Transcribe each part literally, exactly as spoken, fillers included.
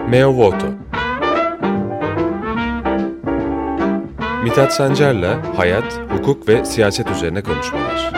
Meo Voto. Mithat Sancar'la hayat, hukuk ve siyaset üzerine konuşmalar.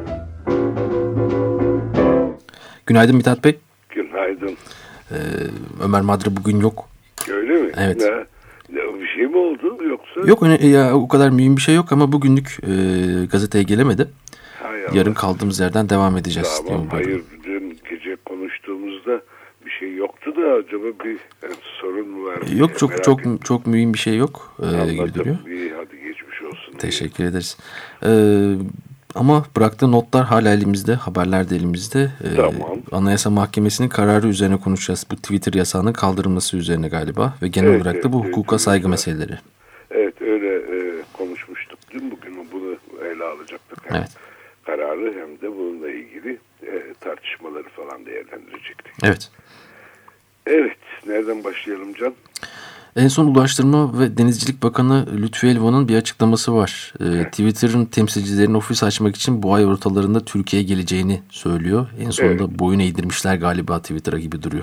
Günaydın Mithat Bey. Günaydın. Ee, Ömer Madra bugün yok. Öyle mi? Evet. Ne, ne, bir şey mi oldu yoksa? Yok ya, o kadar mühim bir şey yok ama bugünlük e, gazeteye gelemedi. Hay Yarın Allah. kaldığımız yerden devam edeceğiz. Tamam, hayır dün gece konuştuğumuzda bir şey yoktu da acaba bir yani, sorun mu var? Yok çok Merak çok ettim. çok mühim bir şey yok e, gibi duruyor. İyi, hadi geçmiş olsun. Teşekkür ederiz. Ee, ama bıraktığı notlar hala elimizde, haberler de elimizde. Ee, Tamam. Anayasa Mahkemesi'nin kararı üzerine konuşacağız. Bu Twitter yasağının kaldırılması üzerine galiba ve genel Evet, olarak da bu evet, hukuka evet, saygı evet. meseleleri. Evet, öyle e, konuşmuştuk dün, bugün bunu ele alacaktık. Hem Evet. kararı hem de bununla ilgili e, tartışmaları falan değerlendirecektik. Evet. Evet, nereden başlayalım Can? En son Ulaştırma ve Denizcilik Bakanı Lütfü Elvan'ın bir açıklaması var. Ee, Twitter'ın temsilcilerin ofis açmak için bu ay ortalarında Türkiye'ye geleceğini söylüyor. En sonunda Evet. boyun eğdirmişler galiba Twitter'a gibi duruyor.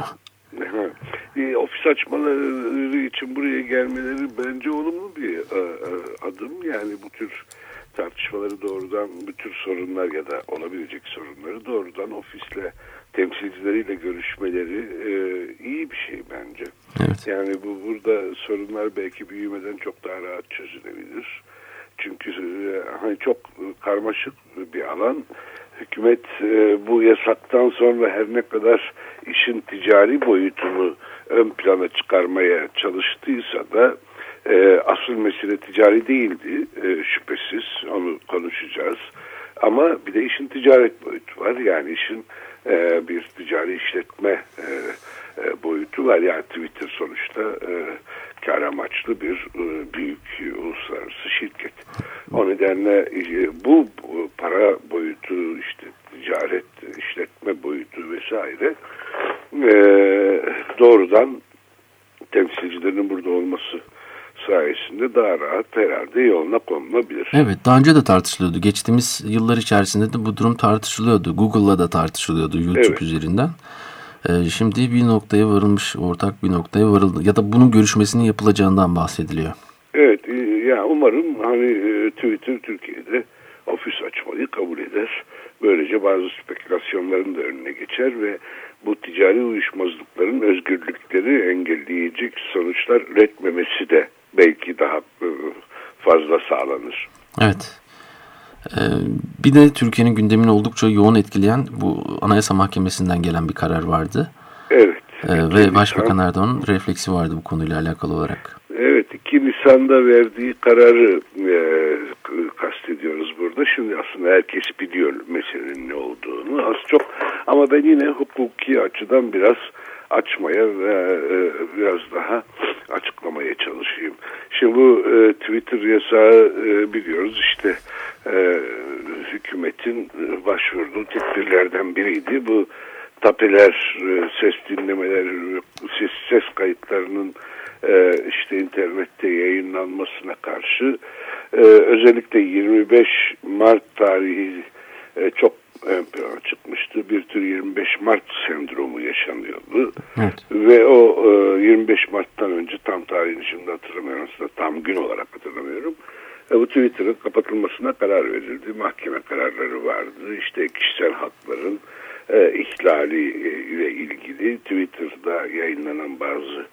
E, ofis açmaları için buraya gelmeleri bence olumlu bir e, e, adım. Yani bu tür tartışmaları doğrudan, bu tür sorunlar ya da olabilecek sorunları doğrudan ofisle, temsilcileriyle görüşmeleri e, iyi bir şey bence. Evet. Yani bu burada sorunlar belki büyümeden çok daha rahat çözülebilir. Çünkü e, hani çok karmaşık bir alan. Hükümet e, bu yasaktan sonra her ne kadar işin ticari boyutunu ön plana çıkarmaya çalıştıysa da e, asıl mesele ticari değildi e, şüphesiz, onu konuşacağız. Ama bir de işin ticaret boyutu var, yani işin e, bir ticari işletme e, e, boyutu var. Yani Twitter sonuçta e, kar amaçlı bir e, büyük uluslararası şirket. O nedenle e, bu, bu para boyutu, işte ticaret, işletme boyutu vesaire e, doğrudan temsilcilerin burada olması sayesinde daha rahat herhalde yoluna konulabilir. Evet, daha önce de tartışılıyordu. Geçtiğimiz yıllar içerisinde de bu durum tartışılıyordu. Google'la da tartışılıyordu YouTube Evet. üzerinden. Ee, şimdi bir noktaya varılmış, ortak bir noktaya varıldı. Ya da bunun görüşmesinin yapılacağından bahsediliyor. Evet, ya yani umarım hani e, Twitter Türkiye'de ofis açmayı kabul eder. Böylece bazı spekülasyonların da önüne geçer ve bu ticari uyuşmazlıkların özgürlükleri engelleyecek sonuçlar üretmemesi de belki daha e, fazla sağlanır. Evet. Ee, bir de Türkiye'nin gündemini oldukça yoğun etkileyen bu Anayasa Mahkemesi'nden gelen bir karar vardı. Evet. Ee, ve Başbakan Erdoğan'ın refleksi vardı bu konuyla alakalı olarak. Evet, iki Nisan'da verdiği kararı e, kastediyoruz burada. Şimdi aslında herkes biliyor meselenin ne olduğunu az çok. Ama ben yine hukuki açıdan biraz açmaya ve e, biraz daha açıklamaya çalışayım. Şimdi bu e, Twitter yasağı e, biliyoruz işte e, hükümetin başvurduğu tedbirlerden biriydi. Bu tapeler, e, ses dinlemeler, ses, ses kayıtlarının e, işte internette yayınlanmasına karşı e, özellikle yirmi beş Mart tarihi e, çok ön plana çıkmıştı. Bir tür yirmi beş Mart sendromu yaşanıyordu. Evet. Ve o e, yirmi beş Mart'tan önce, tam tarihini şimdi hatırlamıyorum, aslında tam gün olarak hatırlamıyorum. E, bu Twitter'ın kapatılmasına karar verildi. Mahkeme kararları vardı. İşte kişisel hakların e, ihlali e, ile ilgili Twitter'da yayınlanan bazı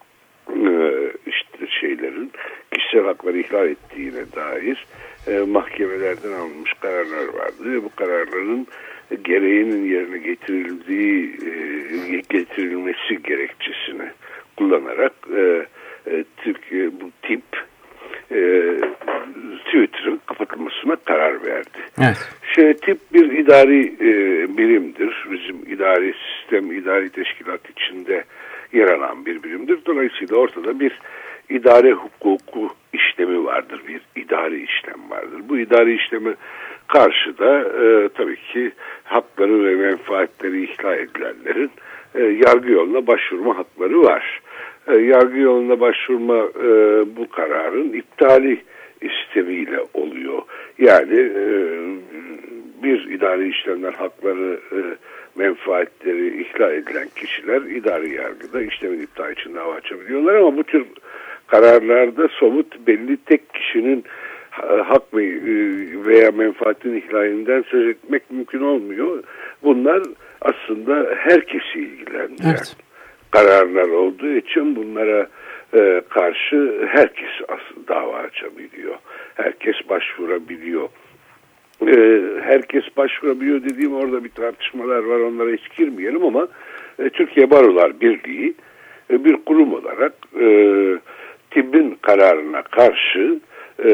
e, işte şeylerin kişisel hakları ihlal ettiğine dair e, mahkemelerden alınmış kararlar vardı ve bu kararların gereğinin yerine getirildiği e, getirilmesi gerekçesini kullanarak e, e, Türkiye bu tip e, Twitter'ın kapatılmasına karar verdi. Evet. Şey, tip bir idari e, birimdir. Bizim idari sistem, idari teşkilat içinde yer alan bir birimdir. Dolayısıyla ortada bir idare hukuku işlemi vardır. Bir idari işlem vardır. Bu idari işleme karşı da e, tabii ki hakları ve menfaatleri ihlal edilenlerin e, yargı yoluna başvurma hakları var. E, yargı yoluna başvurma e, bu kararın iptali istemiyle oluyor. Yani e, bir, idari işlemler hakları, e, menfaatleri ihlal edilen kişiler idari yargıda işlemin iptal için dava açabiliyorlar ama bu tür kararlarda somut belli tek kişinin hak veya menfaatin ihlalinden söz etmek mümkün olmuyor. Bunlar aslında herkesi ilgilendiren evet. kararlar olduğu için bunlara e, karşı herkes aslında dava açabiliyor. Herkes başvurabiliyor. E, herkes başvurabiliyor dediğim orada bir tartışmalar var, onlara hiç girmeyelim ama e, Türkiye Barolar Birliği e, bir kurum olarak e, tibbin kararına karşı e,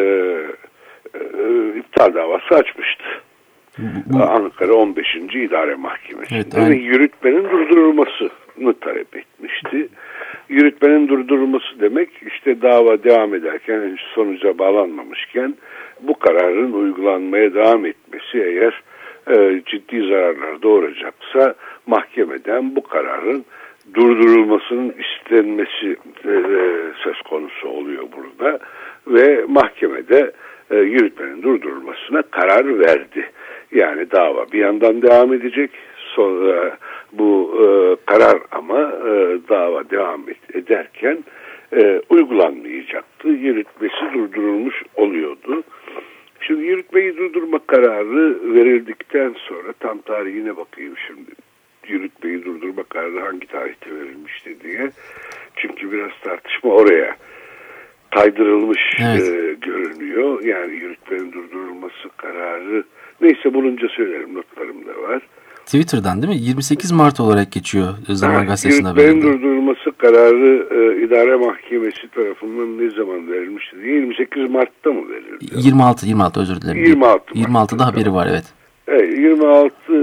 e, iptal davası açmıştı. Bu, bu... Ankara on beşinci İdare Mahkemesi. Evet, yani yürütmenin durdurulmasını talep etmişti. Yürütmenin durdurulması demek işte dava devam ederken sonuca bağlanmamışken bu kararın uygulanmaya devam etmesi eğer e, ciddi zararlar doğuracaksa mahkemeden bu kararın durdurulmasının istenmesi e, söz konusu oluyor burada ve mahkemede e, yürütmenin durdurulmasına karar verdi. Yani dava bir yandan devam edecek. Sonra bu e, karar ama e, dava devam et, ederken e, uygulanmayacaktı. Yürütmesi durdurulmuş oluyordu. Şimdi yürütmeyi durdurma kararı verildikten sonra tam tarihine bakayım şimdi. Yürütmeyi durdurma kararı hangi tarihte verilmişti diye. Çünkü biraz tartışma oraya kaydırılmış evet. e, görünüyor. Yani yürütmenin durdurulması kararı neyse bulunca söylerim, notlarımda var. Twitter'dan değil mi? yirmi sekiz Mart olarak geçiyor Zaman ha, Gazetesi'nin haberinde. Yürütmenin durdurulması kararı e, İdare Mahkemesi tarafından ne zaman verilmişti diye yirmi sekiz Mart'ta mı verildi? yirmi altı yirmi altı özür dilerim. yirmi altı yirmi altıda haberi var evet. Evet yirmi altı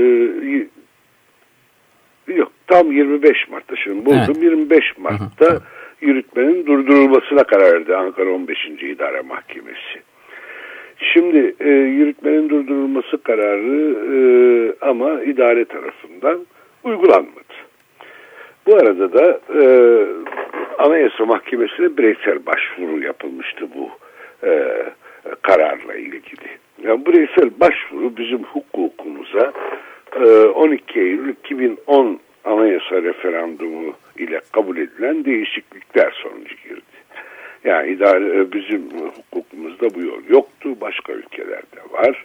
e, yok tam yirmi beş Mart'ta şimdi buldum. Evet. yirmi beş Mart'ta hı hı. yürütmenin durdurulmasına karar verdi Ankara on beşinci İdare Mahkemesi. Şimdi e, yürütmenin durdurulması kararı e, ama idare tarafından uygulanmadı. Bu arada da e, Anayasa Mahkemesi'ne bireysel başvuru yapılmıştı bu e, kararla ilgili. Yani bireysel başvuru bizim hukukumuza e, on iki Eylül iki bin on Anayasa referandumu ile kabul edilen değişiklikler sonucu girdi. Yani idare, bizim hukukumuzda bu yol yoktu. Başka ülkelerde var.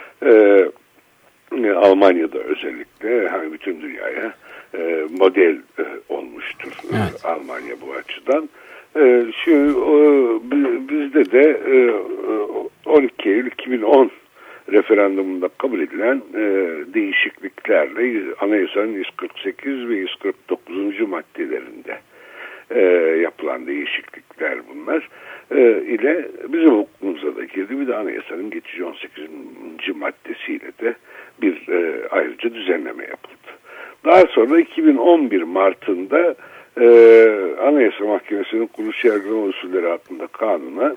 Ee, Almanya'da özellikle hani bütün dünyaya e, model e, olmuştur evet. Almanya bu açıdan. E, şu o, bizde de e, on iki Eylül iki bin on referandumunda kabul edilen e, değişikliklerle anayasanın yüz kırk sekiz ve yüz kırk dokuzuncu maddelerinde E, yapılan değişiklikler bunlar e, ile bizim hukukumuza da girdi. Bir de anayasanın geçici on sekizinci maddesiyle de bir e, ayrıca düzenleme yapıldı. Daha sonra iki bin on bir Mart'ında e, Anayasa Mahkemesi'nin kuruluş yargılama usulleri hakkında kanuna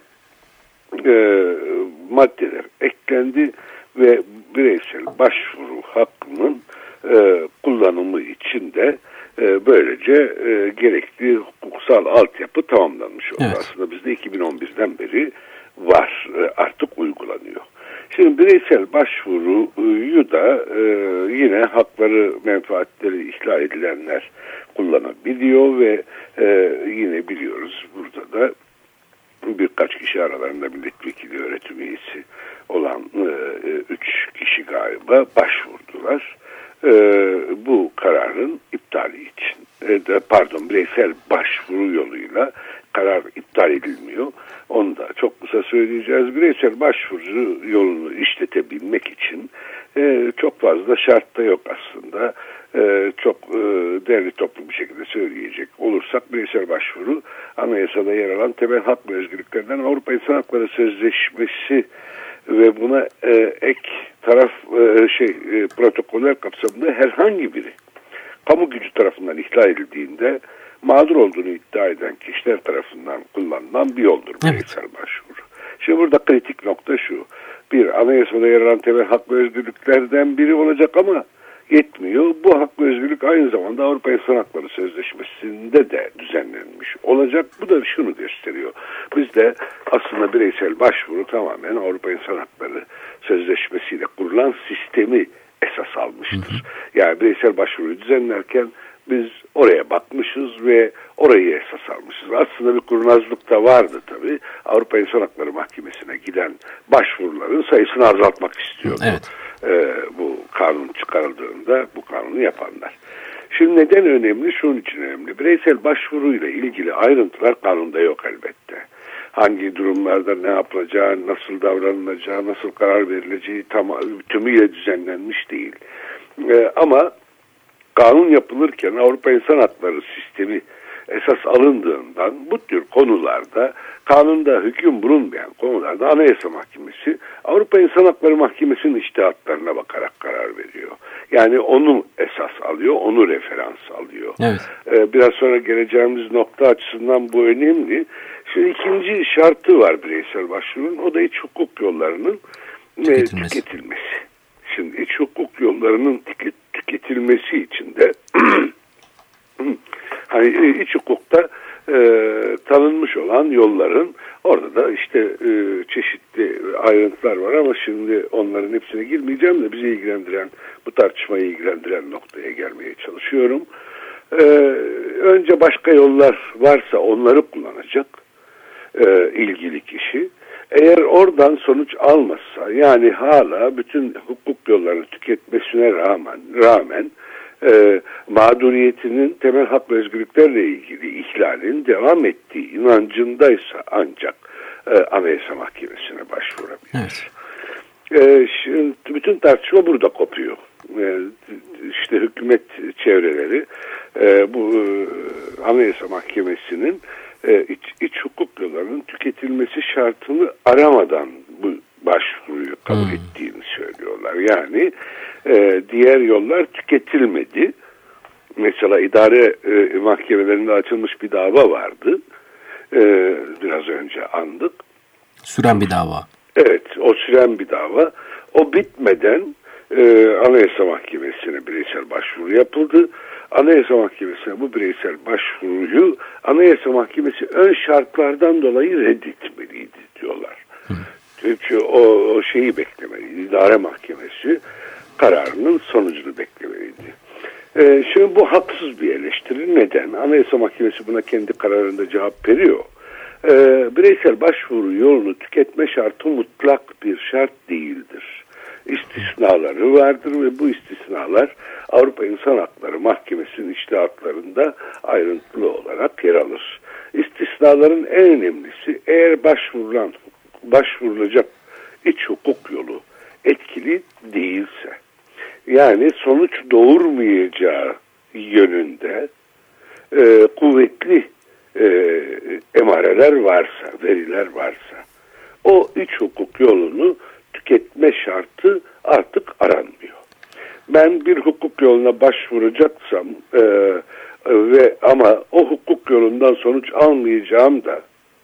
e, maddeler eklendi ve bireysel başvuru hakkının e, kullanımı için de E, böylece e, gerekli hukuksal altyapı tamamlanmış oldu. Evet. Aslında bizde iki bin on birden beri var. E, artık uygulanıyor. Şimdi bireysel başvuruyu da e, yine hakları, menfaatleri ihlal edilenler kullanabiliyor ve e, yine biliyoruz burada da birkaç kişi aralarında milletvekili, öğretim üyesi olan e, üç kişi galiba başvurdular. Ee, bu kararın iptali için ee, de, pardon bireysel başvuru yoluyla karar iptal edilmiyor. Onu da çok kısa söyleyeceğiz. Bireysel başvuru yolunu işletebilmek için e, çok fazla şart da yok aslında. E, çok e, değerli toplu bir şekilde söyleyecek olursak bireysel başvuru anayasada yer alan temel hak ve özgürlüklerden Avrupa İnsan Hakları Sözleşmesi ve buna e, ek taraf e, şey e, protokoller kapsamında herhangi biri kamu gücü tarafından ihlal edildiğinde mağdur olduğunu iddia eden kişiler tarafından kullanılan bir yoldur bireysel evet. başvuru. Şimdi burada kritik nokta şu. Bir, anayasada yer alan temel hak ve özgürlüklerden biri olacak ama yetmiyor. Bu hak ve özgürlük aynı zamanda Avrupa İnsan Hakları Sözleşmesi'nde de düzenlenmiş olacak. Bu da şunu gösteriyor. Bizde aslında bireysel başvuru tamamen Avrupa İnsan Hakları Sözleşmesi'yle kurulan sistemi esas almıştır. Hı hı. Yani bireysel başvuruyu düzenlerken biz oraya bakmışız ve orayı esas almışız. Aslında bir kurnazlık da vardı tabii. Avrupa İnsan Hakları Mahkemesi'ne giden başvuruların sayısını azaltmak istiyordu. Evet. Ee, bu kanun çıkarıldığında bu kanunu yapanlar. Şimdi neden önemli? Şunun için önemli. Bireysel başvuruyla ilgili ayrıntılar kanunda yok elbette. Hangi durumlarda ne yapılacağı, nasıl davranılacağı, nasıl karar verileceği tam tümüyle düzenlenmiş değil. Ee, ama kanun yapılırken Avrupa İnsan Hakları sistemi esas alındığından bu tür konularda, kanunda hüküm bulunmayan konularda Anayasa Mahkemesi Avrupa İnsan Hakları Mahkemesi'nin içtihatlarına bakarak karar veriyor. Yani onu esas alıyor, onu referans alıyor. Evet. Ee, biraz sonra geleceğimiz nokta açısından bu önemli. Şimdi ikinci şartı var bireysel başvurunun, o da iç hukuk yollarının tüketilmesi. tüketilmesi. Şimdi iç hukuk yollarının tüketilmesi için de hani iç hukukta e, tanınmış olan yolların orada da işte e, çeşitli ayrıntılar var ama şimdi onların hepsine girmeyeceğim de bizi ilgilendiren, bu tartışmayı ilgilendiren noktaya gelmeye çalışıyorum. E, önce başka yollar varsa onları kullanacak e, ilgili kişi. Eğer oradan sonuç almazsa, yani hala bütün hukuk yollarını tüketmesine rağmen rağmen e, mağduriyetinin temel hak ve özgürlüklerle ilgili ihlalin devam ettiği inancındaysa ancak e, Anayasa Mahkemesi'ne başvurabilir. Evet. E, şimdi bütün tartışma burada kopuyor. E, işte hükümet çevreleri e, bu e, Anayasa Mahkemesi'nin e, iç, iç hukuk yollarının tüketilmesi şartını aramadan bu başvuruyu kabul hmm. ettiğini söylüyorlar. Yani e, diğer yollar tüketilmedi. Mesela idare e, mahkemelerinde açılmış bir dava vardı. E, biraz önce andık. Süren bir dava. Evet, o süren bir dava. O bitmeden e, Anayasa Mahkemesi'ne bireysel başvuru yapıldı. Anayasa Mahkemesi'ne bu bireysel başvuruyu Anayasa Mahkemesi ön şartlardan dolayı reddetmeliydi diyorlar. Hı. Çünkü o, o şeyi beklemeliydi. İdare Mahkemesi kararının sonucunu beklemeliydi. Ee, şimdi bu haksız bir eleştiri. Neden? Anayasa Mahkemesi buna kendi kararında cevap veriyor. Ee, bireysel başvuru yolunu tüketme şartı mutlak bir şart değildir. İstisnaları vardır ve bu istisnalar Avrupa İnsan Hakları Mahkemesi'nin içtihatlarında ayrıntılı olarak yer alır. İstisnaların en önemlisi, eğer başvurulan, başvurulacak iç hukuk yolu etkili değilse, yani sonuç doğurmayacağı yönünde e, kuvvetli e, emareler varsa, veriler varsa, o iç hukuk yolunu tüketme şartı artık aranmıyor. Ben bir hukuk yoluna başvuracaksam e, ve ama o hukuk yolundan sonuç almayacağım da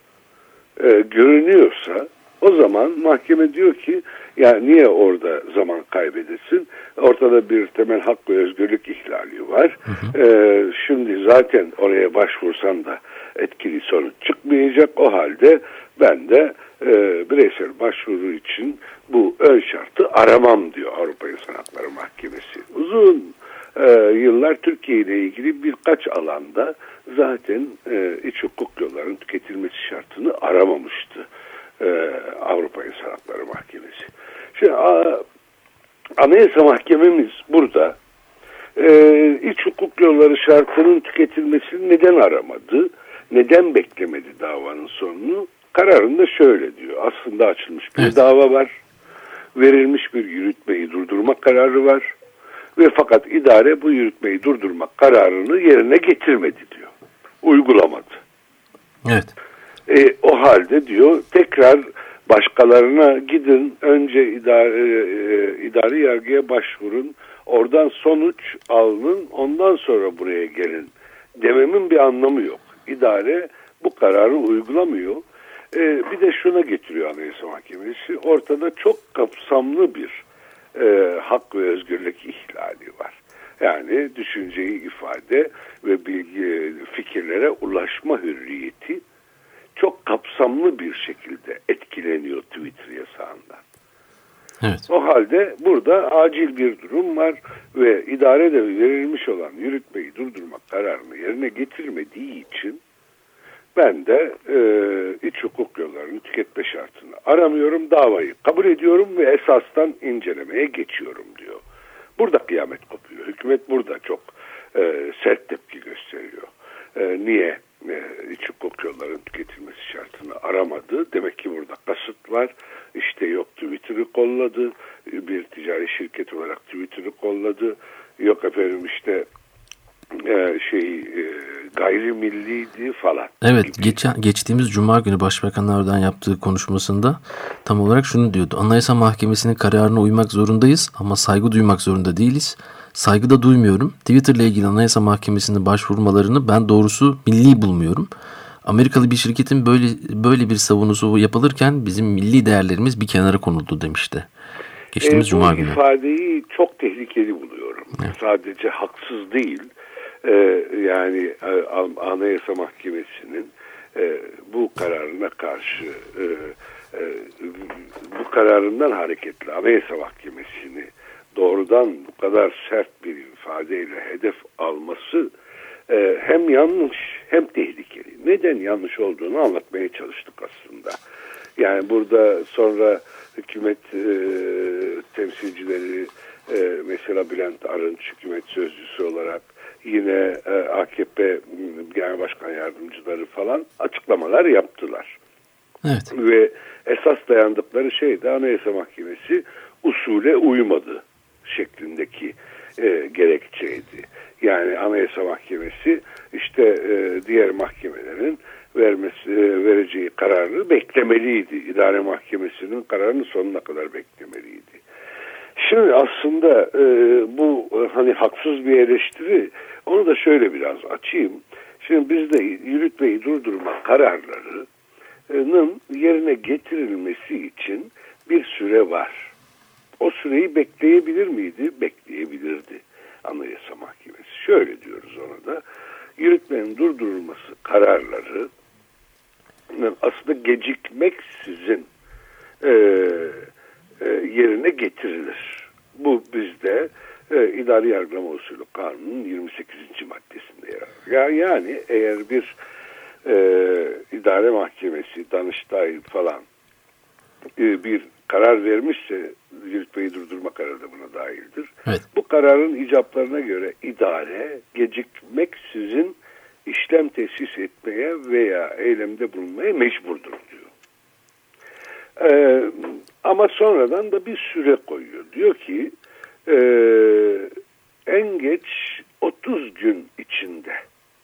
e, görünüyorsa, o zaman mahkeme diyor ki ya niye orada zaman kaybedesin? Ortada bir temel hak ve özgürlük ihlali var. Hı hı. E, şimdi zaten oraya başvursam da etkili sonuç çıkmayacak. O halde ben de e, bireysel başvuru için bu ön şartı aramam diyor Avrupa İnsan Hakları Mahkemesi. Uzun e, yıllar Türkiye ile ilgili birkaç alanda zaten e, iç hukuk yollarının tüketilmesi şartını aramamıştı e, Avrupa İnsan Hakları Mahkemesi. Şimdi a, Anayasa Mahkememiz burada e, iç hukuk yolları şartının tüketilmesini neden aramadı? Neden beklemedi davanın sonunu? Kararında şöyle diyor. Aslında açılmış bir evet. dava var. Verilmiş bir yürütmeyi durdurma kararı var. Ve fakat idare bu yürütmeyi durdurma kararını yerine getirmedi diyor. Uygulamadı. Evet. E, o halde diyor tekrar başkalarına gidin, önce idare, e, idari yargıya başvurun, oradan sonuç alın, ondan sonra buraya gelin dememin bir anlamı yok. İdare bu kararı uygulamıyor. Ee, bir de şuna getiriyor Anayasa Mahkemesi. Ortada çok kapsamlı bir e, hak ve özgürlük ihlali var. Yani düşünceyi ifade ve bilgi, fikirlere ulaşma hürriyeti çok kapsamlı bir şekilde etkileniyor Twitter yasağından. Evet. O halde burada acil bir durum var ve idarede verilmiş olan yürütmeyi durdurmak kararını yerine getirmediği için ben de e, iç hukuk yollarını tüketme şartını aramıyorum, davayı kabul ediyorum ve esastan incelemeye geçiyorum diyor. Burada kıyamet kopuyor. Hükümet burada çok e, sert tepki gösteriyor. E, niye e, iç hukuk yollarının tüketilmesi şartını aramadı? Demek ki burada kasıt var. İşte yok Twitter'ı kolladı. Bir ticari şirket olarak Twitter'ı kolladı. Yok efendim işte e, şey e, gayrimilliydi falan. Evet, geçen, geçtiğimiz Cuma günü Başbakan Erdoğan yaptığı konuşmasında tam olarak şunu diyordu. Anayasa Mahkemesi'nin kararına uymak zorundayız ama saygı duymak zorunda değiliz. Saygı da duymuyorum. Twitter'la ilgili Anayasa Mahkemesi'ne başvurmalarını ben doğrusu milli bulmuyorum. Amerikalı bir şirketin böyle böyle bir savunusu yapılırken bizim milli değerlerimiz bir kenara konuldu demişti. Geçtiğimiz e, Cuma bu günü. Bu ifadeyi çok tehlikeli buluyorum. Evet. Sadece haksız değil. Ee, yani Anayasa Mahkemesi'nin e, bu kararına karşı e, e, bu kararından hareketle Anayasa Mahkemesi'ni doğrudan bu kadar sert bir ifadeyle hedef alması e, hem yanlış hem tehlikeli. Neden yanlış olduğunu anlatmaya çalıştık aslında. Yani burada sonra hükümet e, temsilcileri e, mesela Bülent Arınç hükümet sözcüsü olarak yine e, A K P Genel Başkan Yardımcıları falan açıklamalar yaptılar. Evet. Ve esas dayandıkları şey de Anayasa Mahkemesi usule uymadı şeklindeki e, gerekçeydi. Yani Anayasa Mahkemesi işte e, diğer mahkemelerin vermesi, e, vereceği kararı beklemeliydi. İdare Mahkemesi'nin kararını sonuna kadar beklemeliydi. Şimdi aslında e, bu hani haksız bir eleştiri, onu da şöyle biraz açayım. Şimdi bizde yürütmeyi durdurma kararlarının yerine getirilmesi için bir süre var. O süreyi bekleyebilir miydi? Bekleyebilirdi Anayasa Mahkemesi. Şöyle diyoruz ona da, yürütmenin durdurulması kararları aslında gecikmeksizin e, e, yerine getirilir. Bu bizde e, İdari Yargılama Usulü Kanunu'nun yirmi sekizinci maddesinde yer alır. Ya, yani eğer bir e, idare mahkemesi, Danıştay falan e, bir karar vermişse, yürütmeyi durdurma kararı da buna dahildir. Evet. Bu kararın icaplarına göre idare gecikmeksizin işlem tesis etmeye veya eylemde bulunmaya mecburdur diyor. Ee, ama sonradan da bir süre koyuyor. Diyor ki e, en geç otuz gün içinde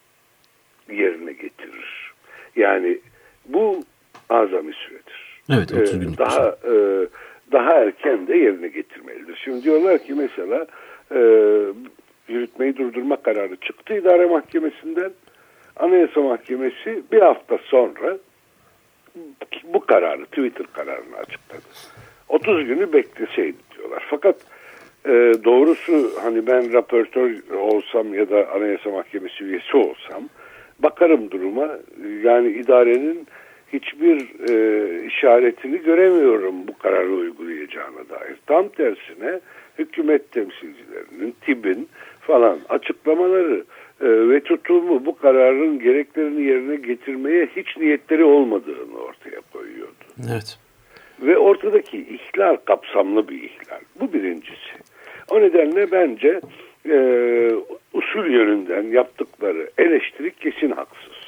yerine getirir. Yani bu azami süredir. Evet, otuz gün. Ee, daha e, daha erken de yerine getirmelidir. Şimdi diyorlar ki mesela e, yürütmeyi durdurma kararı çıktı İdare Mahkemesi'nden. Anayasa Mahkemesi bir hafta sonra bu kararı, Twitter kararını açıkladı. otuz günü bekleseydi diyorlar. Fakat e, doğrusu hani ben raportör olsam ya da Anayasa Mahkemesi üyesi olsam bakarım duruma, yani idarenin hiçbir e, işaretini göremiyorum bu kararı uygulayacağına dair. Tam tersine hükümet temsilcilerinin, TİB'in falan açıklamaları e, ve tutumu bu kararın gereklerini yerine getirmeye hiç niyetleri olmadığını ortaya koyuyordu. Evet. Ve ortadaki ihlal kapsamlı bir ihlal. Bu birincisi. O nedenle bence e, usul yönünden yaptıkları eleştiri kesin haksız.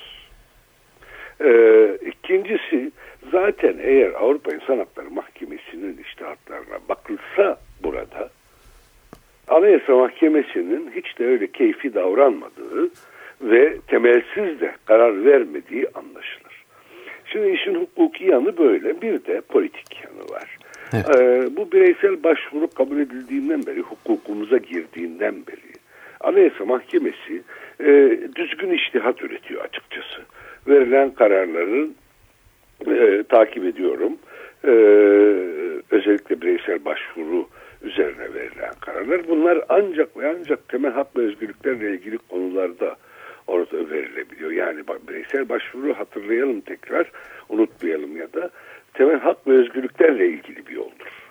Ee, ikincisi, zaten eğer Avrupa İnsan Hakları Mahkemesi'nin içtihatlarına bakılsa burada, Anayasa Mahkemesi'nin hiç de öyle keyfi davranmadığı ve temelsiz de karar vermediği anlaşılır. Şimdi işin hukuki yanı böyle, bir de politik yanı var. Evet. Ee, bu bireysel başvuru kabul edildiğinden beri, hukukumuza girdiğinden beri Anayasa Mahkemesi e, düzgün içtihat üretiyor açıkçası. Verilen kararları e, takip ediyorum. E, özellikle bireysel başvuru üzerine verilen kararlar. Bunlar ancak ve ancak temel hak ve özgürlüklerle ilgili konularda orada verilebiliyor. Yani bireysel başvuru, hatırlayalım tekrar, unutmayalım ya da temel hak ve özgürlüklerle ilgili bir yoldur.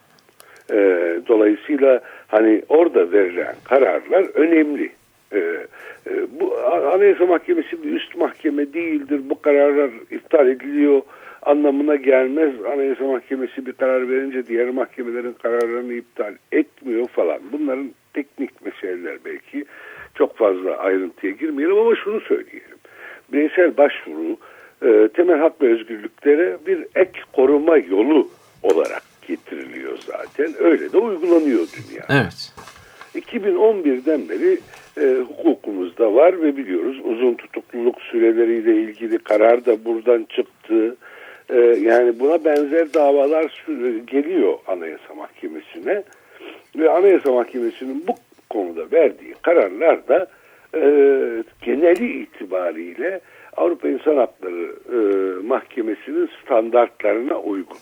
Ee, dolayısıyla hani orada verilen kararlar önemli. Ee, e, bu Anayasa Mahkemesi bir üst mahkeme değildir. Bu kararlar iptal ediliyor anlamına gelmez. Anayasa Mahkemesi bir karar verince diğer mahkemelerin kararlarını iptal etmiyor falan. Bunların teknik meseleler belki. Çok fazla ayrıntıya girmeyelim ama şunu söyleyelim. Bireysel başvuru e, temel hak ve özgürlüklere bir ek koruma yolu olarak getiriliyor zaten. Öyle de uygulanıyor dünya. Evet. iki bin on birden beri e, hukukumuzda var ve biliyoruz uzun tutukluluk süreleriyle ilgili karar da buradan çıktı. E, yani buna benzer davalar geliyor Anayasa Mahkemesi'ne ve Anayasa Mahkemesi'nin bu konuda verdiği kararlar da e, geneli itibariyle Avrupa İnsan Hakları e, Mahkemesi'nin standartlarına uygun.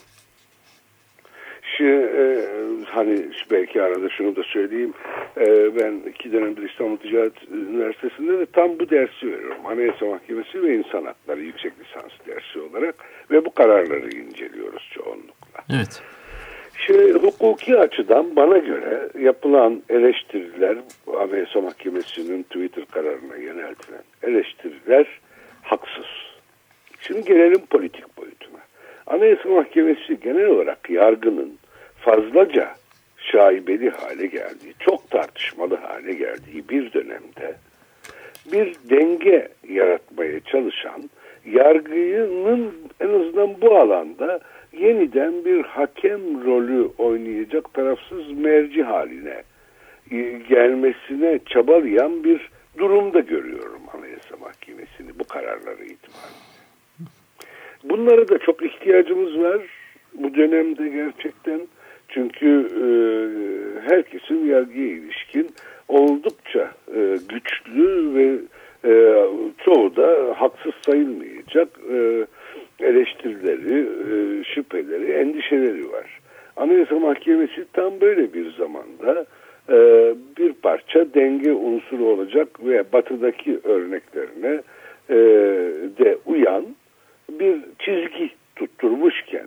Şimdi, e, hani belki arada şunu da söyleyeyim. E, ben iki dönemdir İstanbul Ticaret Üniversitesi'nde de tam bu dersi veriyorum. Anayasa Mahkemesi ve İnsan Hakları yüksek lisans dersi olarak ve bu kararları inceliyoruz çoğunlukla. Evet. Şimdi hukuki açıdan bana göre yapılan eleştiriler, Anayasa Mahkemesi'nin Twitter kararına yöneltilen eleştiriler haksız. Şimdi gelelim politik boyutuna. Anayasa Mahkemesi genel olarak yargının fazlaca şaibeli hale geldiği, çok tartışmalı hale geldiği bir dönemde bir denge yaratmaya çalışan, yargının en azından bu alanda yeniden bir hakem rolü oynayacak tarafsız merci haline gelmesine çabalayan bir durumda görüyorum Anayasa Mahkemesi'ni bu kararları itibariyle. Bunlara da çok ihtiyacımız var bu dönemde gerçekten. Çünkü e, herkesin yargıya ilişkin oldukça e, güçlü ve e, çoğu da haksız sayılmayacak e, eleştirileri, e, şüpheleri, endişeleri var. Anayasa Mahkemesi tam böyle bir zamanda e, bir parça denge unsuru olacak ve batıdaki örneklerine e, de uyan bir çizgi tutturmuşken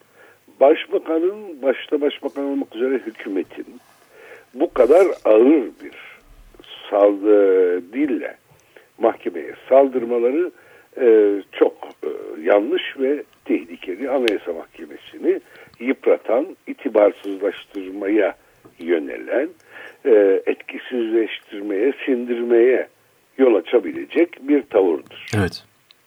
başbakanın, başta başbakan olmak üzere hükümetin bu kadar ağır bir saldı, dille mahkemeye saldırmaları e, çok e, yanlış ve tehlikeli. Anayasa Mahkemesi'ni yıpratan, itibarsızlaştırmaya yönelen, e, etkisizleştirmeye, sindirmeye yol açabilecek bir tavırdır. Evet.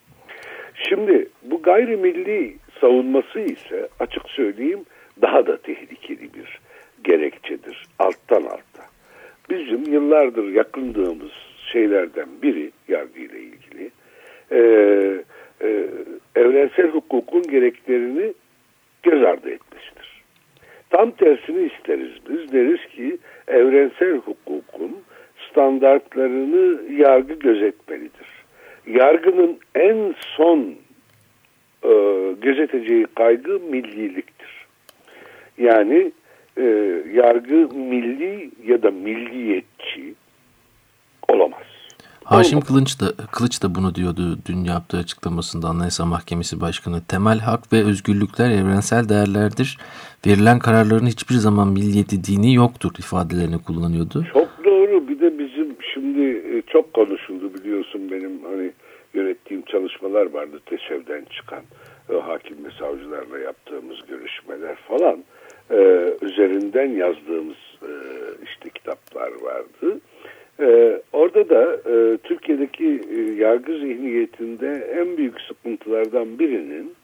Şimdi bu gayrimilli savunması ise açık söyleyeyim daha da tehlikeli bir gerekçedir alttan alta. Bizim yıllardır yakındığımız şeylerden biri yargıyla ilgili e, e, evrensel hukukun gereklerini göz ardı etmesidir. Tam tersini isteriz biz. Deriz ki evrensel hukukun standartlarını yargı gözetmelidir. Yargının en son e, gözeteceği kaygı milliliktir. Yani e, yargı milli ya da milliyetçi olamaz. Haşim Kılıç da, Kılıç da bunu diyordu dün yaptığı açıklamasında Anayasa Mahkemesi Başkanı. Temel hak ve özgürlükler evrensel değerlerdir. Verilen kararların hiçbir zaman milliyeti, dini yoktur ifadelerini kullanıyordu. Çok doğru. Bir de bizim şimdi çok konuşuldu biliyorsun benim hani yönettiğim çalışmalar vardı TESEV'den çıkan o hakim ve savcılarla yaptığımız görüşmeler falan e, üzerinden yazdığımız e, işte kitaplar vardı. E, orada da e, Türkiye'deki e, yargı zihniyetinde en büyük sıkıntılardan birinin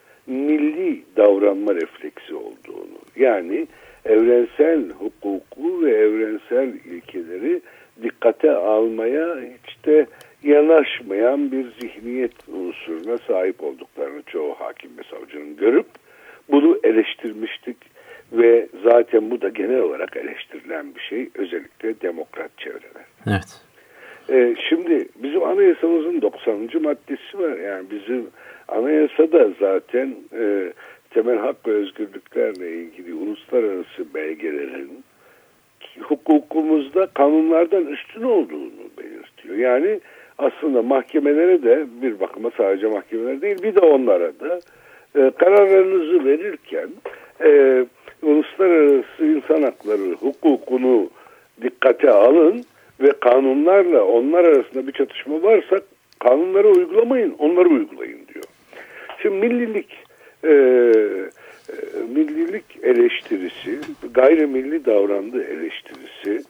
milli davranma refleksi olduğunu, yani evrensel hukuku ve evrensel ilkeleri dikkate almaya hiç de yanaşmayan bir zihniyet unsuruna sahip olduklarını çoğu hakim ve savcının görüp bunu eleştirmiştik ve zaten bu da genel olarak eleştirilen bir şey, özellikle demokrat çevreler. Evet. Ee, şimdi bizim anayasamızın doksanıncı maddesi var. Yani bizim anayasada zaten e, temel hak ve özgürlüklerle ilgili uluslararası belgelerin hukukumuzda kanunlardan üstün olduğunu belirtiyor. Yani aslında mahkemelere de bir bakıma sadece mahkemeler değil bir de onlara da e, kararlarınızı verirken e, uluslararası insan hakları hukukunu dikkate alın ve kanunlarla onlar arasında bir çatışma varsa kanunları uygulamayın, onları uygulayın diyor. Şimdi millilik e, e, millilik eleştirisi, gayrimilli davrandığı eleştirisi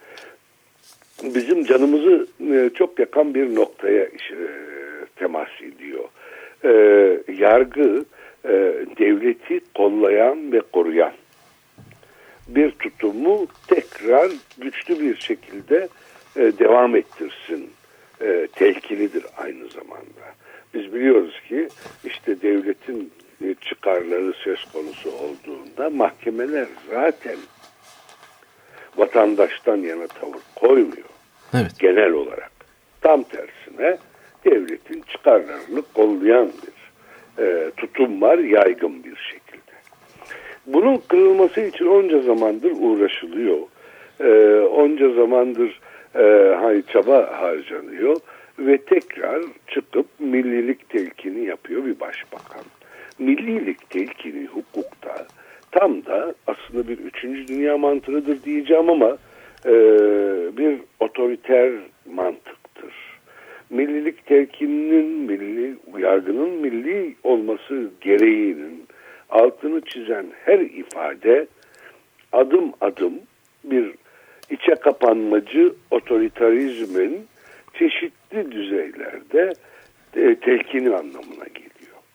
bizim canımızı e, çok yakan bir noktaya e, temas ediyor. E, yargı e, devleti kollayan ve koruyan bir tutumu tekrar güçlü bir şekilde e, devam ettirsin e, telkinidir aynı zamanda. Biz biliyoruz ki işte devletin e, çıkarları söz konusu olduğunda mahkemeler zaten vatandaştan yana tavır koymuyor. Evet. Genel olarak. Tam tersine devletin çıkarlarını kollayan bir e, tutum var yaygın bir şekilde. Bunun kırılması için onca zamandır uğraşılıyor. E, onca zamandır e, hani çaba harcanıyor ve tekrar çıkıp millilik telkini yapıyor bir başbakan. Millilik telkini hukukta tam da aslında bir üçüncü dünya mantığıdır diyeceğim ama e, bir otoriter mantıktır. Millilik telkininin, milli, yargının milli olması gereğinin altını çizen her ifade adım adım bir içe kapanmacı otoriterizmin çeşitli düzeylerde e, telkini anlamına geliyor.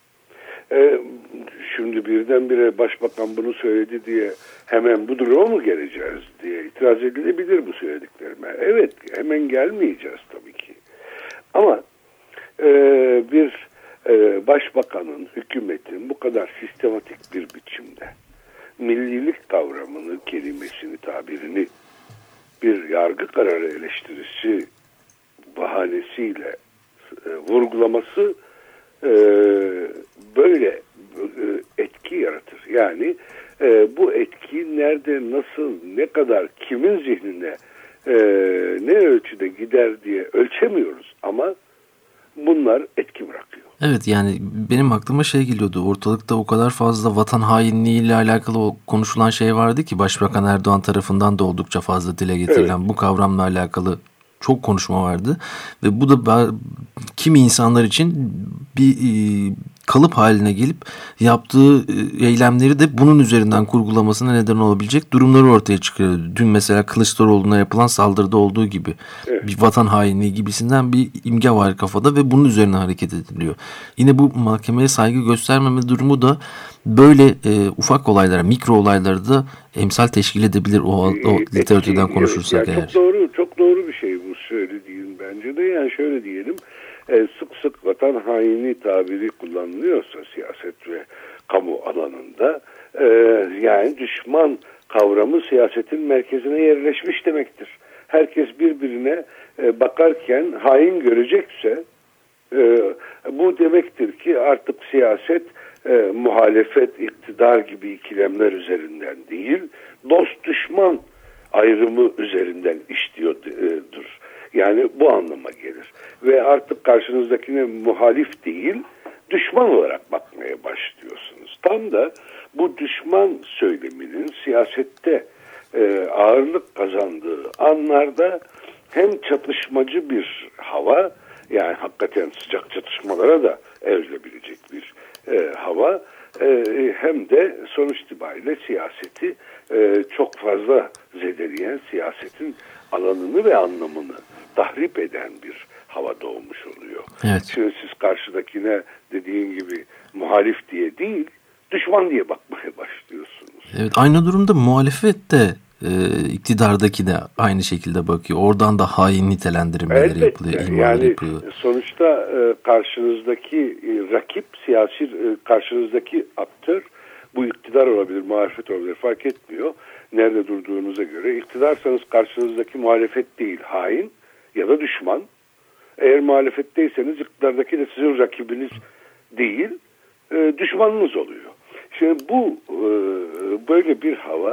E, şimdi birdenbire başbakan bunu söyledi diye hemen bu duruma mı geleceğiz diye itiraz edilebilir bu söylediklerime. Evet, hemen gelmeyeceğiz tabii ki. Ama e, bir e, başbakanın, hükümetin bu kadar sistematik bir biçimde millilik kavramını, kelimesini, tabirini bir yargı kararı eleştirisi bahanesiyle e, vurgulaması e, böyle e, etki yaratır. Yani e, bu etki nerede, nasıl, ne kadar, kimin zihnine e, ne ölçüde gider diye ölçemiyoruz ama bunlar etki bırakıyor. Evet, yani benim aklıma şey geliyordu. Ortalıkta o kadar fazla vatan hainliğiyle alakalı konuşulan şey vardı ki Başbakan Erdoğan tarafından da oldukça fazla dile getirilen evet. Bu kavramla alakalı çok konuşma vardı ve bu da kimi insanlar için bir e, kalıp haline gelip yaptığı e, eylemleri de bunun üzerinden kurgulamasına neden olabilecek durumları ortaya çıkıyor. Dün mesela Kılıçdaroğlu'na yapılan saldırıda olduğu gibi evet. Bir vatan hainliği gibisinden bir imge var kafada ve bunun üzerine hareket ediliyor. Yine bu mahkemeye saygı göstermeme durumu da böyle e, ufak olaylara, mikro olaylara da emsal teşkil edebilir o, o literatürden konuşursak yani eğer. Çok doğru, çok doğru bir şey bu söylediğin bence de. Yani şöyle diyelim, e, sık sık vatan haini tabiri kullanılıyorsa siyaset ve kamu alanında e, yani düşman kavramı siyasetin merkezine yerleşmiş demektir. Herkes birbirine e, bakarken hain görecekse e, bu demektir ki artık siyaset e, muhalefet, iktidar gibi ikilemler üzerinden değil, dost düşman ayrımı üzerinden işliyordur. Yani bu anlama gelir. Ve artık karşınızdakine muhalif değil, düşman olarak bakmaya başlıyorsunuz. Tam da bu düşman söyleminin siyasette e, ağırlık kazandığı anlarda hem çatışmacı bir hava, yani hakikaten sıcak çatışmalara da evrilebilecek bir e, hava, e, hem de sonuç itibariyle siyaseti e, çok fazla zedeleyen, siyasetin alanını ve anlamını tahrip eden bir hava doğmuş oluyor. Evet. Şimdi siz karşıdakine dediğin gibi muhalif diye değil, düşman diye bakmaya başlıyorsunuz. Evet, aynı durumda muhalefet de e, iktidardaki de aynı şekilde bakıyor. Oradan da hain nitelendirmeleri Elbette. yapılıyor, imalar yani yapılıyor. Sonuçta e, karşınızdaki e, rakip, siyasi e, karşınızdaki aktör, bu iktidar olabilir, muhalefet olabilir, fark etmiyor. Nerede durduğunuza göre. İktidarsanız karşınızdaki muhalefet değil, hain ya da düşman. Eğer muhalefetteyseniz iktidardaki de sizin rakibiniz değil, e, düşmanınız oluyor. Şimdi bu e, böyle bir hava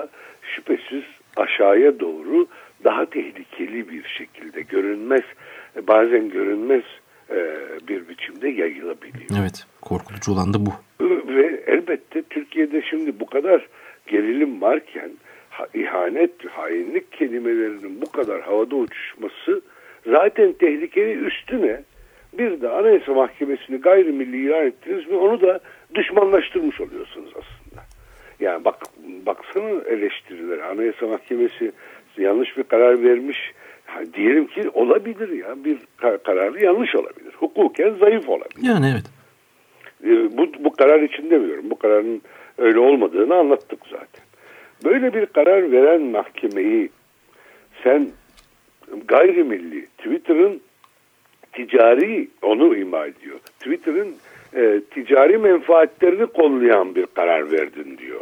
şüphesiz aşağıya doğru daha tehlikeli bir şekilde görünmez, bazen görünmez bir biçimde yayılabiliyor. Evet, korkutucu olan da bu. Ve elbette Türkiye'de şimdi bu kadar gerilim varken ihanet, hainlik kelimelerinin bu kadar havada uçuşması zaten tehlikeli, üstüne bir de Anayasa Mahkemesi'ni gayrimilli ilan ettiniz ve onu da düşmanlaştırmış oluyorsunuz aslında. Yani bak, baksana eleştirileri. Anayasa Mahkemesi yanlış bir karar vermiş. Yani diyelim ki olabilir ya, bir kar- kararı yanlış olabilir. Hukuken zayıf olabilir. Yani evet. Ee, bu, bu karar için demiyorum. Bu kararın öyle olmadığını anlattık zaten. Böyle bir karar veren mahkemeyi sen gayrimilli, Twitter'ın ticari, onu ima ediyor, Twitter'ın e, ticari menfaatlerini kollayan bir karar verdin diyor.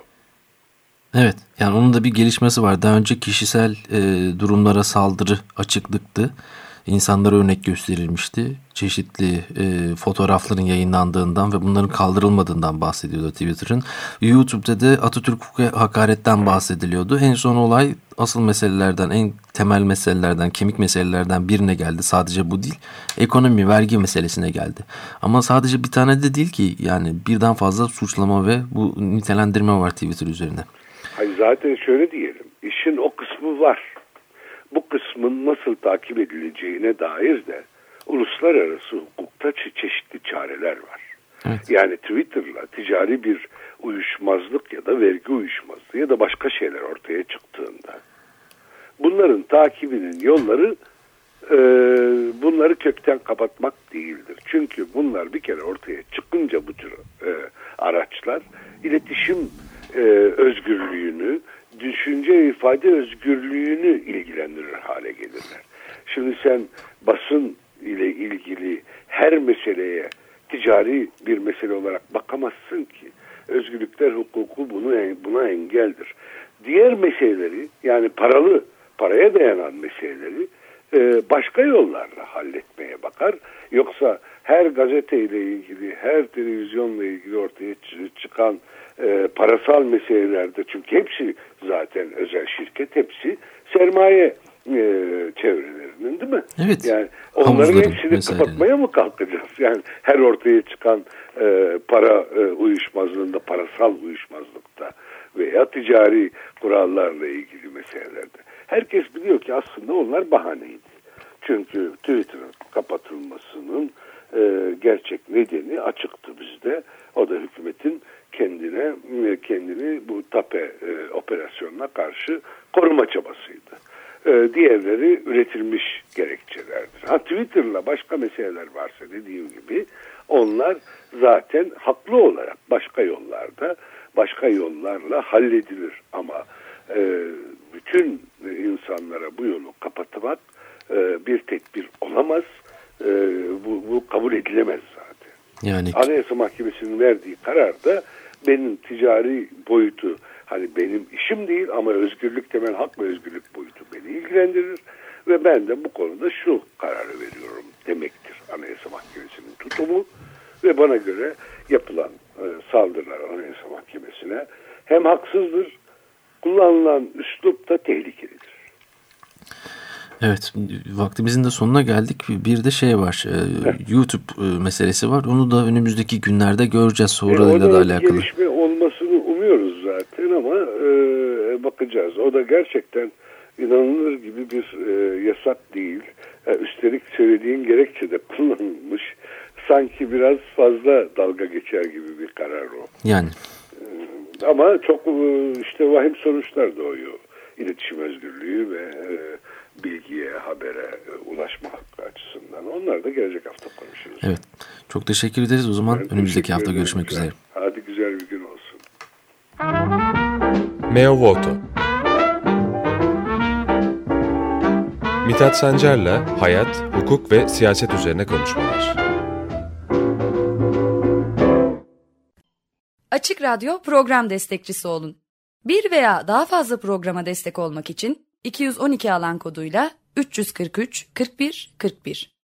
Evet, yani onun da bir gelişmesi var. Daha önce kişisel e, durumlara saldırı açıklıktı. İnsanlara örnek gösterilmişti. Çeşitli e, fotoğrafların yayınlandığından ve bunların kaldırılmadığından bahsediyordu Twitter'ın. YouTube'da da Atatürk hakaretten bahsediliyordu. En son olay asıl meselelerden, en temel meselelerden, kemik meselelerden birine geldi. Sadece bu değil, ekonomi, vergi meselesine geldi. Ama sadece bir tane de değil ki, yani birden fazla suçlama ve bu nitelendirme var Twitter üzerine. Hayır, zaten şöyle diyelim, işin o kısmı var. Bu kısmın nasıl takip edileceğine dair de uluslararası hukukta çeşitli çareler var. Evet. Yani Twitter'la ticari bir uyuşmazlık ya da vergi uyuşmazlığı ya da başka şeyler ortaya çıktığında bunların takibinin yolları e, bunları kökten kapatmak değildir. Çünkü bunlar bir kere ortaya çıkınca bu tür e, araçlar iletişim e, özgürlüğünü, düşünce ifade özgürlüğünü ilgilendirir hale gelirler. Şimdi sen basın ile ilgili her meseleye ticari bir mesele olarak bakamazsın ki. Özgürlükler hukuku bunu buna engeldir. Diğer meseleleri, yani paralı, paraya dayanan meseleleri başka yollarla halletmeye bakar. Yoksa her gazeteyle ilgili, her televizyonla ilgili ortaya çıkan e, parasal meselelerde, çünkü hepsi zaten özel şirket, hepsi sermaye e, çevrelerinin, değil mi? Evet. Yani onların Havuzları hepsini mesela. kapatmaya mı kalkacağız? Yani her ortaya çıkan e, para e, uyuşmazlığında, parasal uyuşmazlıkta veya ticari kurallarla ilgili meselelerde. Herkes biliyor ki aslında onlar bahaneydi. Çünkü Twitter'ın kapatılmasının e, gerçek nedeni açıktı bizde. O da hükümetin kendine kendini bu TAPE e, operasyonuna karşı koruma çabasıydı. E, diğerleri üretilmiş gerekçelerdir. Ha, Twitter'la başka meseleler varsa dediğim gibi onlar zaten haklı olarak başka yollarda, başka yollarla halledilir. Ama e, bütün insanlara bu yolu kapatmak e, bir tedbir olamaz. E, bu, bu kabul edilemez zaten. Yani Anayasa Mahkemesi'nin verdiği kararda benim ticari boyutu, hani benim işim değil ama özgürlük, temel hak ve özgürlük boyutu beni ilgilendirir ve ben de bu konuda şu kararı veriyorum demektir Anayasa Mahkemesi'nin tutumu. Ve bana göre yapılan e, saldırılar Anayasa Mahkemesi'ne hem haksızdır, kullanılan üslup da tehlikelidir. evet, vaktimizin de sonuna geldik. Bir de şey var, evet. YouTube meselesi var. Onu da önümüzdeki günlerde göreceğiz, sonrayla e, da alakalı. Gelişme olmasını umuyoruz zaten ama e, bakacağız. O da gerçekten inanılır gibi bir e, yasak değil. E, üstelik söylediğin gerekçe de kullanılmış. Sanki biraz fazla dalga geçer gibi bir karar o. Yani. E, ama çok e, işte vahim sonuçlar doğuyor. İletişim özgürlüğü ve e, bilgiye, habere e, ulaşma hakkı açısından. Onlar da gelecek hafta konuşuruz. Evet. Çok teşekkür ederiz. O zaman ben önümüzdeki hafta görüşmek güzel. üzere. Hadi güzel bir gün olsun. Meo Voto. Mithat Sancar'la hayat, hukuk ve siyaset üzerine konuşmalar. Açık Radyo program destekçisi olun. Bir veya daha fazla programa destek olmak için iki yüz on iki alan koduyla üç yüz kırk üç kırk bir kırk bir